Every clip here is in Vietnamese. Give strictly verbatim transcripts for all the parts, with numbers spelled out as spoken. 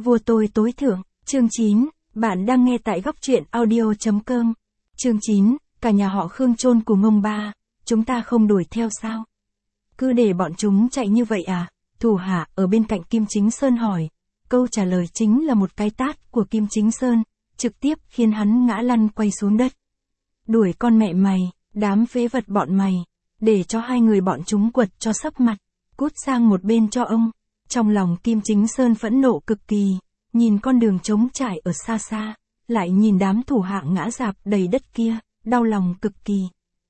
Vua tôi tối thượng, chương chín, bạn đang nghe tại góc truyện audio.com. Chương chín, cả nhà họ Khương chôn cùng ông ba, chúng ta không đuổi theo sao? Cứ để bọn chúng chạy như vậy à? Thủ hạ ở bên cạnh Kim Chính Sơn hỏi. Câu trả lời chính là một cái tát của Kim Chính Sơn, trực tiếp khiến hắn ngã lăn quay xuống đất. Đuổi con mẹ mày, đám phế vật bọn mày, để cho hai người bọn chúng quật cho sấp mặt, cút sang một bên cho ông. Trong lòng Kim Chính Sơn phẫn nộ cực kỳ, nhìn con đường trống trải ở xa xa, lại nhìn đám thủ hạ ngã rạp đầy đất kia, đau lòng cực kỳ.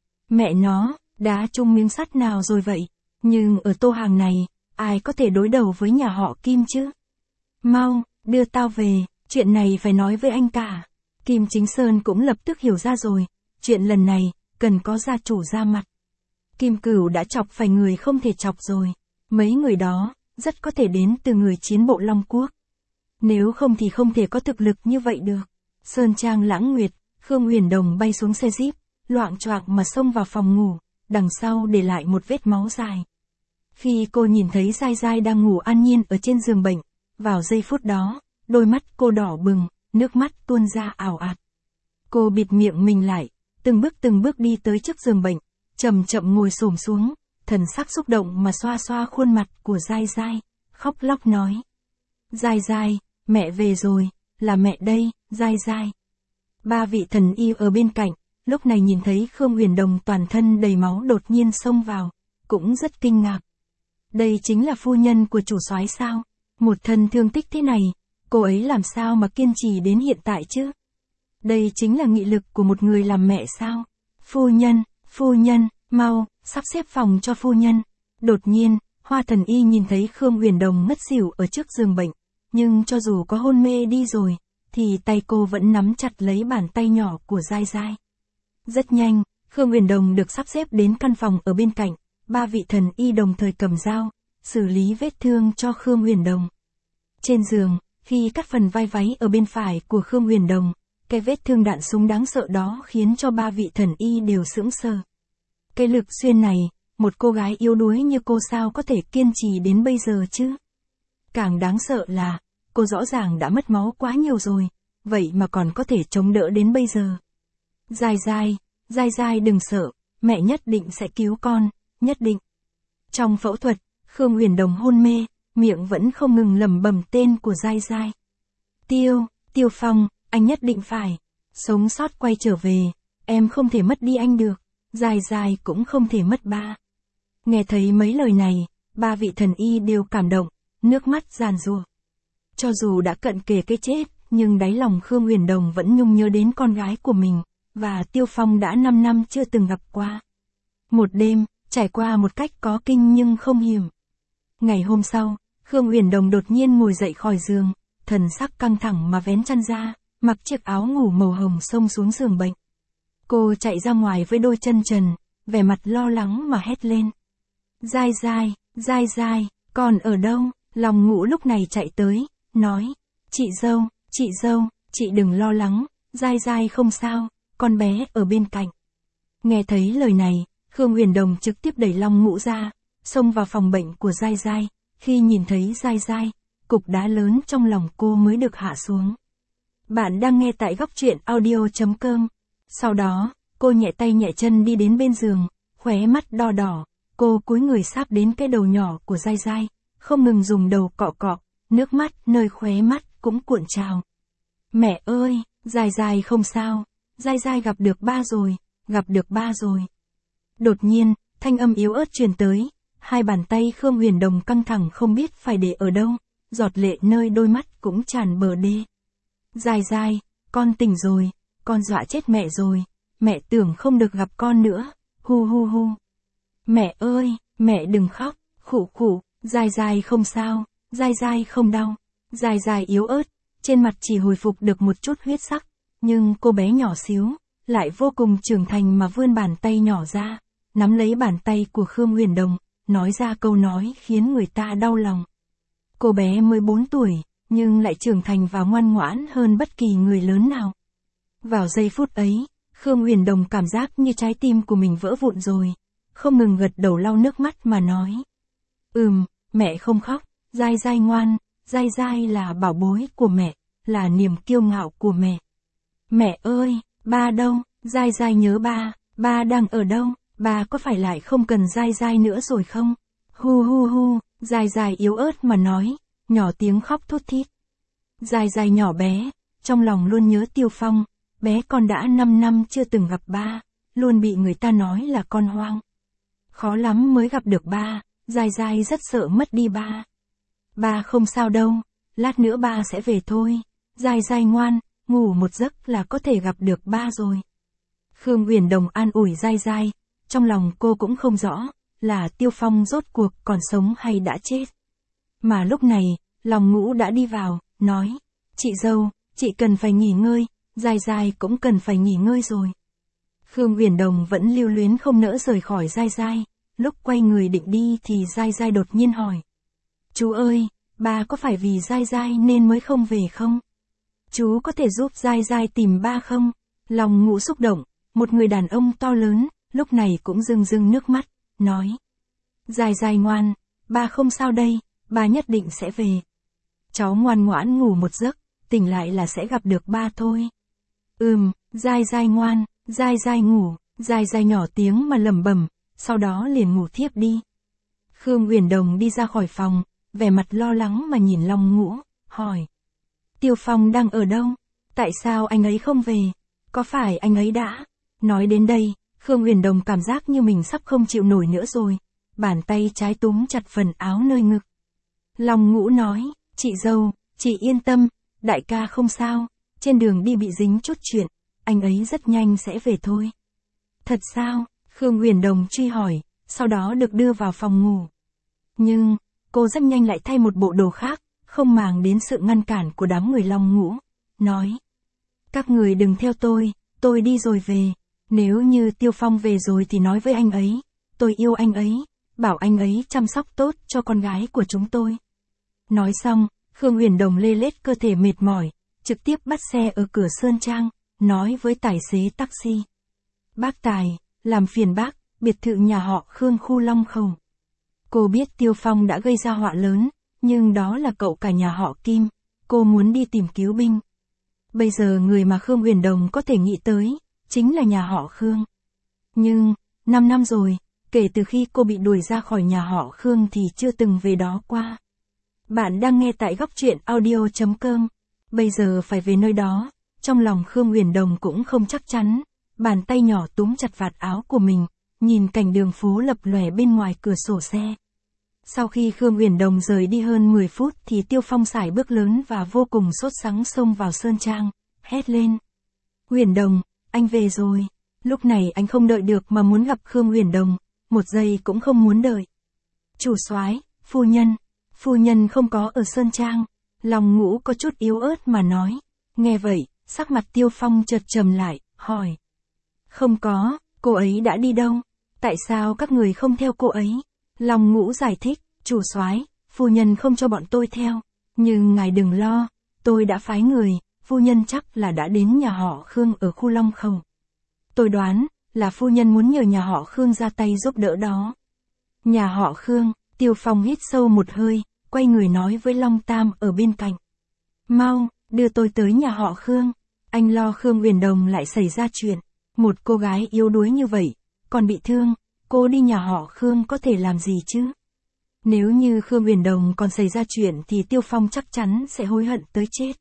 Mẹ nó, đá chung miếng sắt nào rồi vậy? Nhưng ở Tô Hàng này, ai có thể đối đầu với nhà họ Kim chứ? Mau, đưa tao về, chuyện này phải nói với anh cả. Kim Chính Sơn cũng lập tức hiểu ra rồi, chuyện lần này, cần có gia chủ ra mặt. Kim Cửu đã chọc phải người không thể chọc rồi, mấy người đó, rất có thể đến từ người chiến bộ Long Quốc. Nếu không thì không thể có thực lực như vậy được. Sơn Trang Lãng Nguyệt, Khương Huyền Đồng bay xuống xe jeep, loạng choạng mà xông vào phòng ngủ, đằng sau để lại một vết máu dài. Khi cô nhìn thấy Giai Giai đang ngủ an nhiên ở trên giường bệnh, vào giây phút đó, đôi mắt cô đỏ bừng, nước mắt tuôn ra ào ạt. Cô bịt miệng mình lại, từng bước từng bước đi tới trước giường bệnh, chậm chậm ngồi xổm xuống, thần sắc xúc động mà xoa xoa khuôn mặt của Giai Giai, khóc lóc nói. Giai Giai, mẹ về rồi, là mẹ đây, Giai Giai. Ba vị thần y ở bên cạnh, lúc này nhìn thấy Khương Huyền Đồng toàn thân đầy máu đột nhiên xông vào, cũng rất kinh ngạc. Đây chính là phu nhân của chủ soái sao? Một thân thương tích thế này, cô ấy làm sao mà kiên trì đến hiện tại chứ? Đây chính là nghị lực của một người làm mẹ sao? Phu nhân, phu nhân, mau, sắp xếp phòng cho phu nhân. Đột nhiên, Hoa thần y nhìn thấy Khương Huyền Đồng ngất xỉu ở trước giường bệnh, nhưng cho dù có hôn mê đi rồi, thì tay cô vẫn nắm chặt lấy bàn tay nhỏ của Giai Giai. Rất nhanh, Khương Huyền Đồng được sắp xếp đến căn phòng ở bên cạnh, ba vị thần y đồng thời cầm dao, xử lý vết thương cho Khương Huyền Đồng. Trên giường, khi cắt phần vai váy ở bên phải của Khương Huyền Đồng, cái vết thương đạn súng đáng sợ đó khiến cho ba vị thần y đều sững sờ. Cái lực xuyên này, một cô gái yếu đuối như cô sao có thể kiên trì đến bây giờ chứ? Càng đáng sợ là, cô rõ ràng đã mất máu quá nhiều rồi, vậy mà còn có thể chống đỡ đến bây giờ. Giai Giai, Giai Giai đừng sợ, mẹ nhất định sẽ cứu con, nhất định. Trong phẫu thuật, Khương Huyền Đồng hôn mê, miệng vẫn không ngừng lẩm bẩm tên của Giai Giai. Tiêu, Tiêu Phong, anh nhất định phải sống sót quay trở về, em không thể mất đi anh được, Giai Giai cũng không thể mất ba. Nghe thấy mấy lời này, ba vị thần y đều cảm động, nước mắt giàn giụa. Cho dù đã cận kề cái chết, nhưng đáy lòng Khương Huyền Đồng vẫn nhung nhớ đến con gái của mình, và Tiêu Phong đã năm năm chưa từng gặp qua. Một đêm, trải qua một cách có kinh nhưng không hiểm. Ngày hôm sau, Khương Huyền Đồng đột nhiên ngồi dậy khỏi giường, thần sắc căng thẳng mà vén chăn ra, mặc chiếc áo ngủ màu hồng xông xuống giường bệnh. Cô chạy ra ngoài với đôi chân trần, vẻ mặt lo lắng mà hét lên. Giai Giai, Giai Giai, con ở đâu? Lòng Ngũ lúc này chạy tới, nói. Chị dâu, chị dâu, chị đừng lo lắng, Giai Giai không sao, con bé ở bên cạnh. Nghe thấy lời này, Khương Huyền Đồng trực tiếp đẩy Long Ngũ ra, xông vào phòng bệnh của Giai Giai. Khi nhìn thấy Giai Giai, cục đá lớn trong lòng cô mới được hạ xuống. Bạn đang nghe tại góc truyện audio.com. Sau đó, cô nhẹ tay nhẹ chân đi đến bên giường, khóe mắt đỏ đỏ, cô cúi người sáp đến cái đầu nhỏ của Giai Giai, không ngừng dùng đầu cọ cọ, nước mắt nơi khóe mắt cũng cuộn trào. Mẹ ơi, Giai Giai không sao, Giai Giai gặp được ba rồi, gặp được ba rồi. Đột nhiên, thanh âm yếu ớt truyền tới, hai bàn tay Khương Huyền Đồng căng thẳng không biết phải để ở đâu, giọt lệ nơi đôi mắt cũng tràn bờ đê. Giai Giai, con tỉnh rồi, con dọa chết mẹ rồi, mẹ tưởng không được gặp con nữa, hu hu hu. Mẹ ơi, mẹ đừng khóc, khụ khụ, Giai Giai không sao, Giai Giai không đau. Giai Giai yếu ớt, trên mặt chỉ hồi phục được một chút huyết sắc, nhưng cô bé nhỏ xíu, lại vô cùng trưởng thành mà vươn bàn tay nhỏ ra, nắm lấy bàn tay của Khương Huyền Đồng, nói ra câu nói khiến người ta đau lòng. Cô bé mới bốn tuổi, nhưng lại trưởng thành và ngoan ngoãn hơn bất kỳ người lớn nào. Vào giây phút ấy, Khương Huyền Đồng cảm giác như trái tim của mình vỡ vụn rồi, không ngừng gật đầu lau nước mắt mà nói. Ừm, mẹ không khóc, Giai Giai ngoan, Giai Giai là bảo bối của mẹ, là niềm kiêu ngạo của mẹ. Mẹ ơi, ba đâu? Giai Giai nhớ ba, ba đang ở đâu? Ba có phải lại không cần Giai Giai nữa rồi không? Hu hu hu, Giai Giai yếu ớt mà nói, nhỏ tiếng khóc thút thít. Giai Giai nhỏ bé, trong lòng luôn nhớ Tiêu Phong, bé con đã năm năm chưa từng gặp ba, luôn bị người ta nói là con hoang. Khó lắm mới gặp được ba, Giai Giai rất sợ mất đi ba. Ba không sao đâu, lát nữa ba sẽ về thôi. Giai Giai ngoan, ngủ một giấc là có thể gặp được ba rồi. Khương Uyển Đồng an ủi Giai Giai, trong lòng cô cũng không rõ, là Tiêu Phong rốt cuộc còn sống hay đã chết. Mà lúc này, lòng Ngũ đã đi vào, nói, chị dâu, chị cần phải nghỉ ngơi, Giai Giai cũng cần phải nghỉ ngơi rồi. Khương Uyển Đồng vẫn lưu luyến không nỡ rời khỏi Giai Giai, lúc quay người định đi thì Giai Giai đột nhiên hỏi. Chú ơi, ba có phải vì Giai Giai nên mới không về không? Chú có thể giúp Giai Giai tìm ba không? Lòng Ngũ xúc động, một người đàn ông to lớn, lúc này cũng rưng rưng nước mắt, nói. Giai Giai ngoan, ba không sao đây, ba nhất định sẽ về. Cháu ngoan ngoãn ngủ một giấc, tỉnh lại là sẽ gặp được ba thôi. Ừm, Giai Giai ngoan, Giai Giai ngủ, Giai Giai nhỏ tiếng mà lẩm bẩm, sau đó liền ngủ thiếp đi. Khương Uyển Đồng đi ra khỏi phòng, vẻ mặt lo lắng mà nhìn Long Ngũ, hỏi. Tiêu Phong đang ở đâu? Tại sao anh ấy không về? Có phải anh ấy đã? Nói đến đây, Khương Uyển Đồng cảm giác như mình sắp không chịu nổi nữa rồi. Bàn tay trái túm chặt phần áo nơi ngực. Long Ngũ nói, chị dâu, chị yên tâm, đại ca không sao, trên đường đi bị dính chút chuyện, anh ấy rất nhanh sẽ về thôi. Thật sao? Khương Uyển Đồng truy hỏi, sau đó được đưa vào phòng ngủ. Nhưng, cô rất nhanh lại thay một bộ đồ khác, không màng đến sự ngăn cản của đám người Long Ngũ, nói. Các người đừng theo tôi, tôi đi rồi về, nếu như Tiêu Phong về rồi thì nói với anh ấy, tôi yêu anh ấy, bảo anh ấy chăm sóc tốt cho con gái của chúng tôi. Nói xong, Khương Uyển Đồng lê lết cơ thể mệt mỏi, trực tiếp bắt xe ở cửa Sơn Trang, nói với tài xế taxi. Bác Tài, làm phiền bác, biệt thự nhà họ Khương khu Long Khẩu. Cô biết Tiêu Phong đã gây ra họa lớn, nhưng đó là cậu cả nhà họ Kim, cô muốn đi tìm cứu binh. Bây giờ người mà Khương Uyển Đồng có thể nghĩ tới, chính là nhà họ Khương. Nhưng, năm năm rồi, kể từ khi cô bị đuổi ra khỏi nhà họ Khương thì chưa từng về đó qua. Bạn đang nghe tại góc truyện audio chấm com. Bây giờ phải về nơi đó, trong lòng Khương Uyển Đồng cũng không chắc chắn, bàn tay nhỏ túm chặt vạt áo của mình, nhìn cảnh đường phố lập lòe bên ngoài cửa sổ xe. Sau khi Khương Uyển Đồng rời đi hơn mười phút thì Tiêu Phong sải bước lớn và vô cùng sốt sắng xông vào Sơn Trang, hét lên. Uyển Đồng, anh về rồi. Lúc này anh không đợi được mà muốn gặp Khương Uyển Đồng, một giây cũng không muốn đợi. Chủ soái, phu nhân, phu nhân không có ở Sơn Trang. Lòng Ngũ có chút yếu ớt mà nói. Nghe vậy, sắc mặt Tiêu Phong chợt trầm lại, hỏi. Không có, cô ấy đã đi đâu? Tại sao các người không theo cô ấy? Lòng Ngũ giải thích, chủ soái, phu nhân không cho bọn tôi theo. Nhưng ngài đừng lo, tôi đã phái người, phu nhân chắc là đã đến nhà họ Khương ở khu Long Khẩu. Tôi đoán, là phu nhân muốn nhờ nhà họ Khương ra tay giúp đỡ đó. Nhà họ Khương, Tiêu Phong hít sâu một hơi, quay người nói với Long Tam ở bên cạnh. Mau, đưa tôi tới nhà họ Khương. Anh lo Khương Uyển Đồng lại xảy ra chuyện. Một cô gái yếu đuối như vậy, còn bị thương, cô đi nhà họ Khương có thể làm gì chứ? Nếu như Khương Uyển Đồng còn xảy ra chuyện thì Tiêu Phong chắc chắn sẽ hối hận tới chết.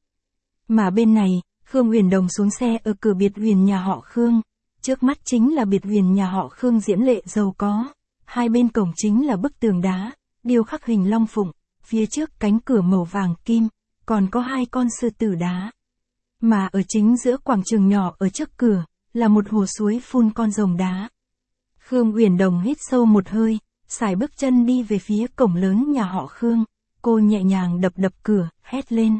Mà bên này, Khương Uyển Đồng xuống xe ở cửa biệt viện nhà họ Khương. Trước mắt chính là biệt viện nhà họ Khương diễm lệ giàu có. Hai bên cổng chính là bức tường đá, điêu khắc hình long phụng, phía trước cánh cửa màu vàng kim, còn có hai con sư tử đá. Mà ở chính giữa quảng trường nhỏ ở trước cửa, là một hồ suối phun con rồng đá. Khương Uyển Đồng hít sâu một hơi, sải bước chân đi về phía cổng lớn nhà họ Khương. Cô nhẹ nhàng đập đập cửa, hét lên.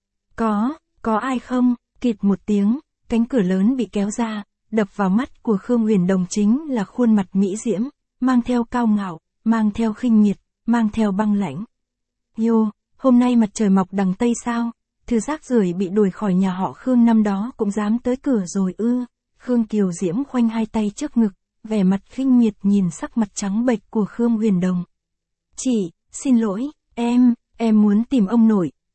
Có, có ai không? Kịt một tiếng, cánh cửa lớn bị kéo ra, đập vào mắt của Khương Uyển Đồng chính là khuôn mặt mỹ diễm, mang theo cao ngạo, mang theo khinh miệt, mang theo băng lãnh. Yo, hôm nay mặt trời mọc đằng Tây sao? Thứ rác rưởi bị đuổi khỏi nhà họ Khương năm đó cũng dám tới cửa rồi ư? Khương Kiều Diễm khoanh hai tay trước ngực, vẻ mặt khinh miệt nhìn sắc mặt trắng bệch của Khương Uyển Đồng. Chị, xin lỗi, em, em muốn tìm ông nội,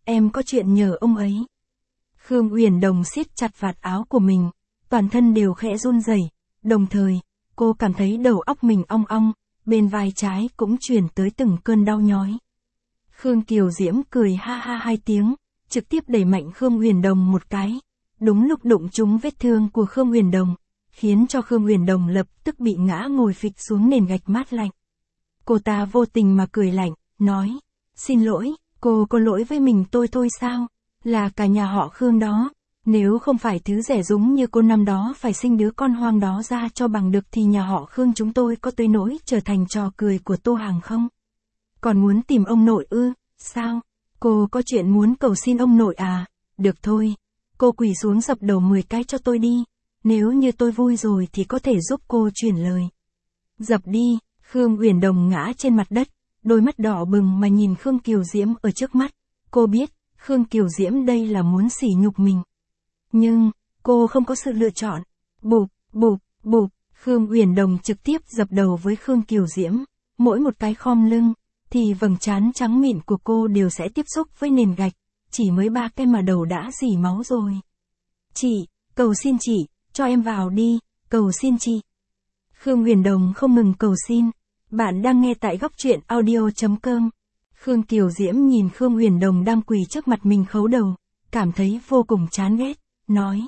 em có chuyện nhờ ông ấy. Khương Uyển Đồng siết chặt vạt áo của mình, toàn thân đều khẽ run rẩy, đồng thời, cô cảm thấy đầu óc mình ong ong, bên vai trái cũng truyền tới từng cơn đau nhói. Khương Kiều Diễm cười ha ha hai tiếng, trực tiếp đẩy mạnh Khương Uyển Đồng một cái, đúng lúc đụng trúng vết thương của Khương Uyển Đồng, khiến cho Khương Uyển Đồng lập tức bị ngã ngồi phịch xuống nền gạch mát lạnh. Cô ta vô tình mà cười lạnh, nói, xin lỗi, cô có lỗi với mình tôi thôi sao, là cả nhà họ Khương đó, nếu không phải thứ rẻ rúng như cô năm đó phải sinh đứa con hoang đó ra cho bằng được thì nhà họ Khương chúng tôi có tới nỗi trở thành trò cười của Tô Hàng không? Còn muốn tìm ông nội ư, sao? Cô có chuyện muốn cầu xin ông nội à? Được thôi, cô quỳ xuống dập đầu mười cái cho tôi đi, nếu như tôi vui rồi thì có thể giúp cô chuyển lời. Dập đi, Khương Uyển Đồng ngã trên mặt đất, đôi mắt đỏ bừng mà nhìn Khương Kiều Diễm ở trước mắt, cô biết, Khương Kiều Diễm đây là muốn sỉ nhục mình. Nhưng, cô không có sự lựa chọn. Bụp, bụp, bụp, Khương Uyển Đồng trực tiếp dập đầu với Khương Kiều Diễm, mỗi một cái khom lưng, thì vầng trán trắng mịn của cô đều sẽ tiếp xúc với nền gạch, chỉ mới ba cái mà đầu đã rỉ máu rồi. Chị, cầu xin chị, cho em vào đi, cầu xin chị. Khương Uyển Đồng không ngừng cầu xin. Bạn đang nghe tại góc truyện audio chấm com. Khương Kiều Diễm nhìn Khương Uyển Đồng đang quỳ trước mặt mình khấu đầu, cảm thấy vô cùng chán ghét, nói.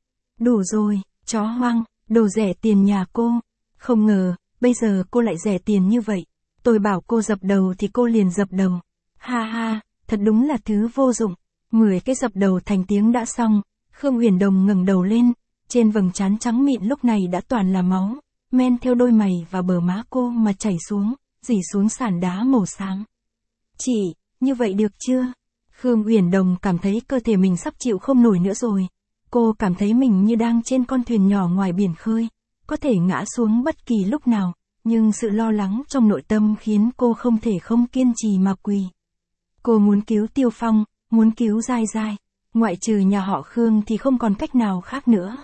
Đủ rồi, chó hoang, đồ rẻ tiền nhà cô. Không ngờ, bây giờ cô lại rẻ tiền như vậy. Tôi bảo cô dập đầu thì cô liền dập đầu. Ha ha, thật đúng là thứ vô dụng. Mười cái dập đầu thành tiếng đã xong, Khương Uyển Đồng ngẩng đầu lên, trên vầng trán trắng mịn lúc này đã toàn là máu, men theo đôi mày và bờ má cô mà chảy xuống, rỉ xuống sàn đá màu xám. Chị, như vậy được chưa? Khương Uyển Đồng cảm thấy cơ thể mình sắp chịu không nổi nữa rồi. Cô cảm thấy mình như đang trên con thuyền nhỏ ngoài biển khơi, có thể ngã xuống bất kỳ lúc nào, nhưng sự lo lắng trong nội tâm khiến cô không thể không kiên trì mà quỳ. Cô muốn cứu Tiêu Phong, muốn cứu Giai Giai, ngoại trừ nhà họ Khương thì không còn cách nào khác nữa.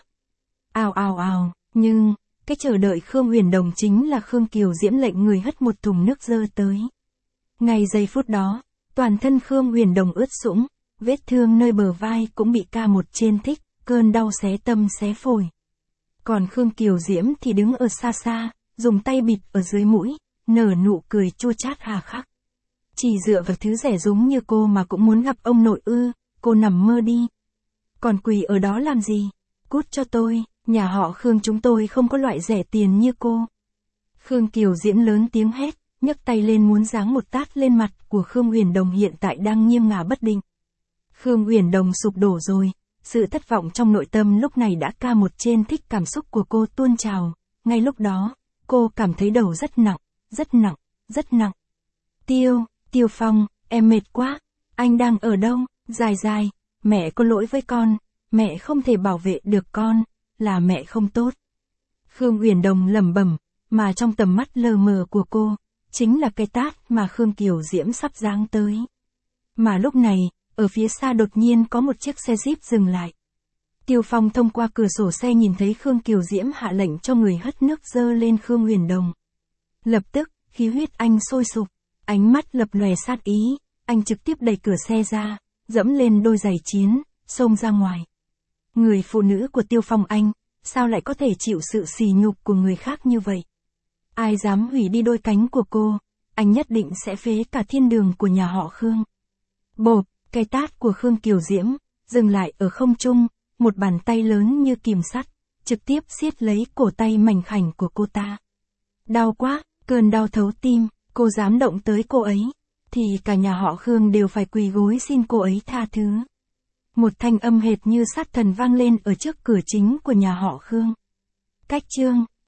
Ào ào ào, nhưng, cái chờ đợi Khương Uyển Đồng chính là Khương Kiều Diễm lệnh người hất một thùng nước dơ tới. Ngay giây phút đó, toàn thân Khương Uyển Đồng ướt sũng, vết thương nơi bờ vai cũng bị ca một trên thích, cơn đau xé tâm xé phổi. Còn Khương Kiều Diễm thì đứng ở xa xa, dùng tay bịt ở dưới mũi, nở nụ cười chua chát hà khắc. Chỉ dựa vào thứ rẻ rúng như cô mà cũng muốn gặp ông nội ư, cô nằm mơ đi. Còn quỳ ở đó làm gì? Cút cho tôi, nhà họ Khương chúng tôi không có loại rẻ tiền như cô. Khương Kiều Diễm lớn tiếng hét, nhấc tay lên muốn giáng một tát lên mặt của Khương Uyển Đồng hiện tại đang nghiêng ngả bất định. Khương Uyển Đồng sụp đổ rồi, sự thất vọng trong nội tâm lúc này đã ca một trên thích cảm xúc của cô tuôn trào, ngay lúc đó, cô cảm thấy đầu rất nặng, rất nặng, rất nặng. Tiêu, Tiêu Phong, em mệt quá, anh đang ở đâu? Dài dài, mẹ có lỗi với con, mẹ không thể bảo vệ được con, là mẹ không tốt. Khương Uyển Đồng lẩm bẩm, mà trong tầm mắt lờ mờ của cô, chính là cái tát mà Khương Kiều Diễm sắp giáng tới. Mà lúc này, ở phía xa đột nhiên có một chiếc xe Jeep dừng lại. Tiêu Phong thông qua cửa sổ xe nhìn thấy Khương Kiều Diễm hạ lệnh cho người hất nước dơ lên Khương Uyển Đồng. Lập tức, khí huyết anh sôi sục, ánh mắt lập lòe sát ý, anh trực tiếp đẩy cửa xe ra, dẫm lên đôi giày chiến, xông ra ngoài. Người phụ nữ của Tiêu Phong anh, sao lại có thể chịu sự sỉ nhục của người khác như vậy? Ai dám hủy đi đôi cánh của cô, anh nhất định sẽ phế cả thiên đường của nhà họ Khương. Bộp, cái tát của Khương Kiều Diễm, dừng lại ở không trung, một bàn tay lớn như kìm sắt, trực tiếp siết lấy cổ tay mảnh khảnh của cô ta. Đau quá, cơn đau thấu tim, cô dám động tới cô ấy, thì cả nhà họ Khương đều phải quỳ gối xin cô ấy tha thứ. Một thanh âm hệt như sát thần vang lên ở trước cửa chính của nhà họ Khương. Cách chương